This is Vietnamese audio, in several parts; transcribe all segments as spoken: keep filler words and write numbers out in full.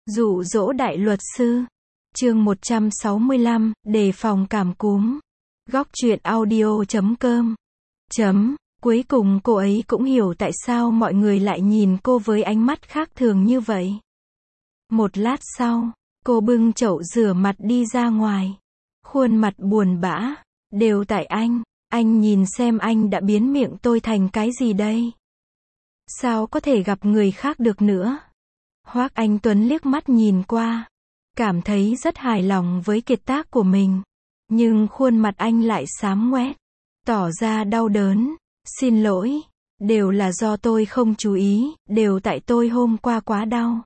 Dụ dỗ đại luật sư. Chương một trăm sáu mươi lăm, đề phòng cảm cúm. Góc truyện audio chấm com. Chấm. Cuối cùng cô ấy cũng hiểu tại sao mọi người lại nhìn cô với ánh mắt khác thường như vậy. Một lát sau, cô bưng chậu rửa mặt đi ra ngoài. Khuôn mặt buồn bã. Đều tại anh. Anh nhìn xem anh đã biến miệng tôi thành cái gì đây? Sao có thể gặp người khác được nữa? Hoác Anh Tuấn liếc mắt nhìn qua. Cảm thấy rất hài lòng với kiệt tác của mình. Nhưng khuôn mặt anh lại xám ngoét. Tỏ ra đau đớn. Xin lỗi. Đều là do tôi không chú ý. Đều tại tôi hôm qua quá đau.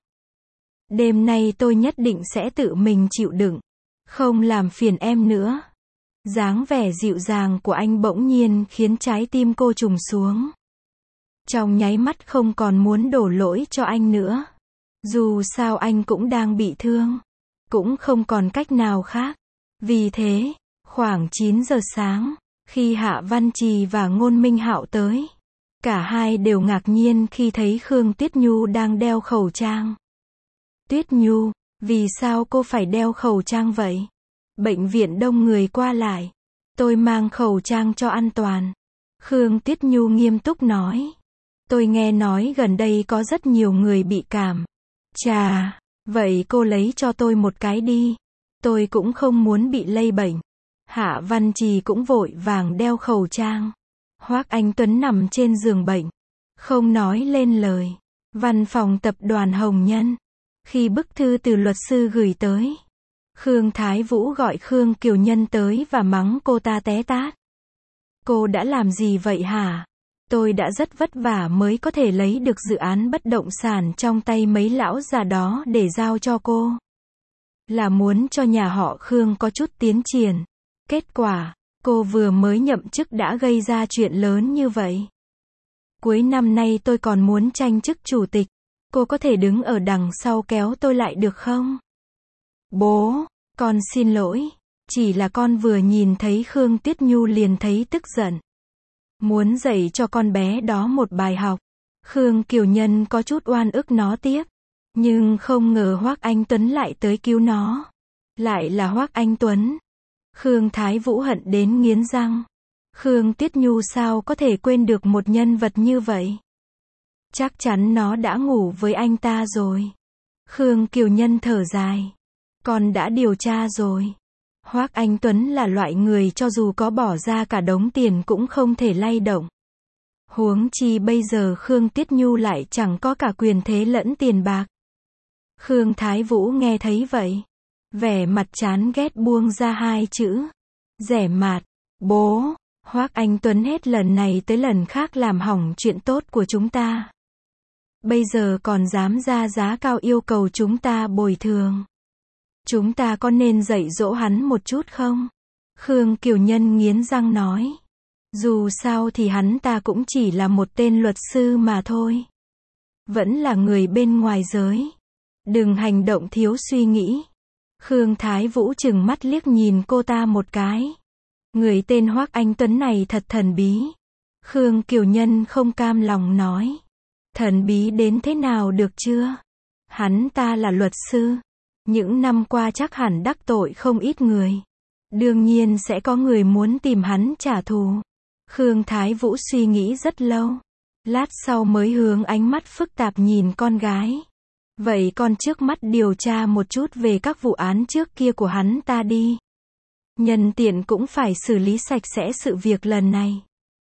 Đêm nay tôi nhất định sẽ tự mình chịu đựng. Không làm phiền em nữa. Dáng vẻ dịu dàng của anh bỗng nhiên khiến trái tim cô trùng xuống. Trong nháy mắt không còn muốn đổ lỗi cho anh nữa. Dù sao anh cũng đang bị thương. Cũng không còn cách nào khác. Vì thế, khoảng chín giờ sáng, khi Hạ Văn Trì và Ngôn Minh Hạo tới, cả hai đều ngạc nhiên khi thấy Khương Tuyết Nhu đang đeo khẩu trang. Tuyết Nhu, vì sao cô phải đeo khẩu trang vậy? Bệnh viện đông người qua lại. Tôi mang khẩu trang cho an toàn. Khương Tuyết Nhu nghiêm túc nói. Tôi nghe nói gần đây có rất nhiều người bị cảm. Chà, vậy cô lấy cho tôi một cái đi. Tôi cũng không muốn bị lây bệnh. Hạ Văn Trì cũng vội vàng đeo khẩu trang. Hoác Anh Tuấn nằm trên giường bệnh. Không nói lên lời. Văn phòng tập đoàn Hồng Nhân. Khi bức thư từ luật sư gửi tới, Khương Thái Vũ gọi Khương Kiều Nhân tới và mắng cô ta té tát. Cô đã làm gì vậy hả? Tôi đã rất vất vả mới có thể lấy được dự án bất động sản trong tay mấy lão già đó để giao cho cô. Là muốn cho nhà họ Khương có chút tiến triển. Kết quả, cô vừa mới nhậm chức đã gây ra chuyện lớn như vậy. Cuối năm nay tôi còn muốn tranh chức chủ tịch. Cô có thể đứng ở đằng sau kéo tôi lại được không? Bố, con xin lỗi. Chỉ là con vừa nhìn thấy Khương Tuyết Nhu liền thấy tức giận. Muốn dạy cho con bé đó một bài học. Khương Kiều Nhân có chút oan ức nó tiếp. Nhưng không ngờ Hoác Anh Tuấn lại tới cứu nó. Lại là Hoác Anh Tuấn. Khương Thái Vũ hận đến nghiến răng. Khương Tuyết Nhu sao có thể quên được một nhân vật như vậy? Chắc chắn nó đã ngủ với anh ta rồi. Khương Kiều Nhân thở dài. Con đã điều tra rồi. Hoác Anh Tuấn là loại người cho dù có bỏ ra cả đống tiền cũng không thể lay động. Huống chi bây giờ Khương Tuyết Nhu lại chẳng có cả quyền thế lẫn tiền bạc. Khương Thái Vũ nghe thấy vậy. Vẻ mặt chán ghét buông ra hai chữ. Rẻ mạt. Bố. Hoác Anh Tuấn hết lần này tới lần khác làm hỏng chuyện tốt của chúng ta. Bây giờ còn dám ra giá cao yêu cầu chúng ta bồi thường. Chúng ta có nên dạy dỗ hắn một chút không? Khương Kiều Nhân nghiến răng nói. Dù sao thì hắn ta cũng chỉ là một tên luật sư mà thôi. Vẫn là người bên ngoài giới. Đừng hành động thiếu suy nghĩ. Khương Thái Vũ trừng mắt liếc nhìn cô ta một cái. Người tên Hoác Anh Tuấn này thật thần bí. Khương Kiều Nhân không cam lòng nói. Thần bí đến thế nào được chưa? Hắn ta là luật sư. Những năm qua chắc hẳn đắc tội không ít người. Đương nhiên sẽ có người muốn tìm hắn trả thù. Khương Thái Vũ suy nghĩ rất lâu. Lát sau mới hướng ánh mắt phức tạp nhìn con gái. Vậy con trước mắt điều tra một chút về các vụ án trước kia của hắn ta đi. Nhân tiện cũng phải xử lý sạch sẽ sự việc lần này.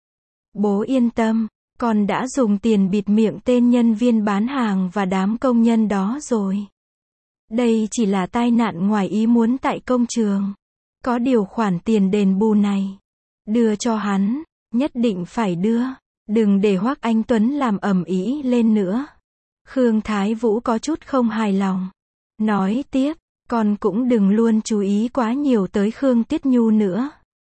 Bố yên tâm. Con đã dùng tiền bịt miệng tên nhân viên bán hàng và đám công nhân đó rồi. Đây chỉ là tai nạn ngoài ý muốn tại công trường. Có điều khoản tiền đền bù này. Đưa cho hắn. Nhất định phải đưa. Đừng để Hoác Anh Tuấn làm ầm ĩ lên nữa. Khương Thái Vũ có chút không hài lòng. Nói tiếp. Con cũng đừng luôn chú ý quá nhiều tới Khương Tuyết Nhu nữa.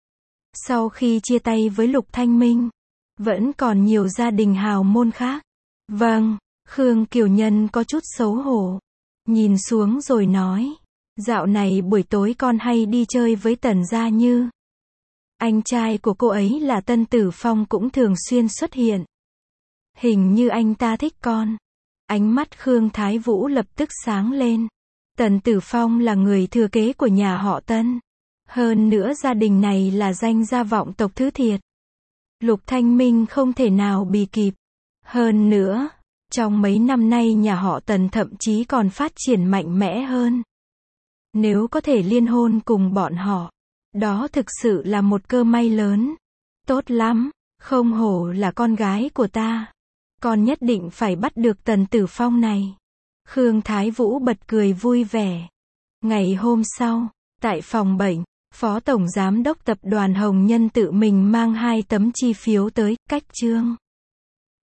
Sau khi chia tay với Lục Thanh Minh. Vẫn còn nhiều gia đình hào môn khác. Vâng. Khương Kiều Nhân có chút xấu hổ. Nhìn xuống rồi nói. Dạo này buổi tối con hay đi chơi với Tần Gia Như. Anh trai của cô ấy là Tân Tử Phong cũng thường xuyên xuất hiện. Hình như anh ta thích con. Ánh mắt Khương Thái Vũ lập tức sáng lên. Tần Tử Phong là người thừa kế của nhà họ Tân. Hơn nữa gia đình này là danh gia vọng tộc thứ thiệt. Lục Thanh Minh không thể nào bì kịp. Hơn nữa, trong mấy năm nay nhà họ Tần thậm chí còn phát triển mạnh mẽ hơn. Nếu có thể liên hôn cùng bọn họ, đó thực sự là một cơ may lớn. Tốt lắm, không hổ là con gái của ta. Con nhất định phải bắt được Tần Tử Phong này. Khương Thái Vũ bật cười vui vẻ. Ngày hôm sau, tại phòng bệnh, Phó Tổng Giám đốc Tập đoàn Hồng Nhân tự mình mang hai tấm chi phiếu tới, cách trương.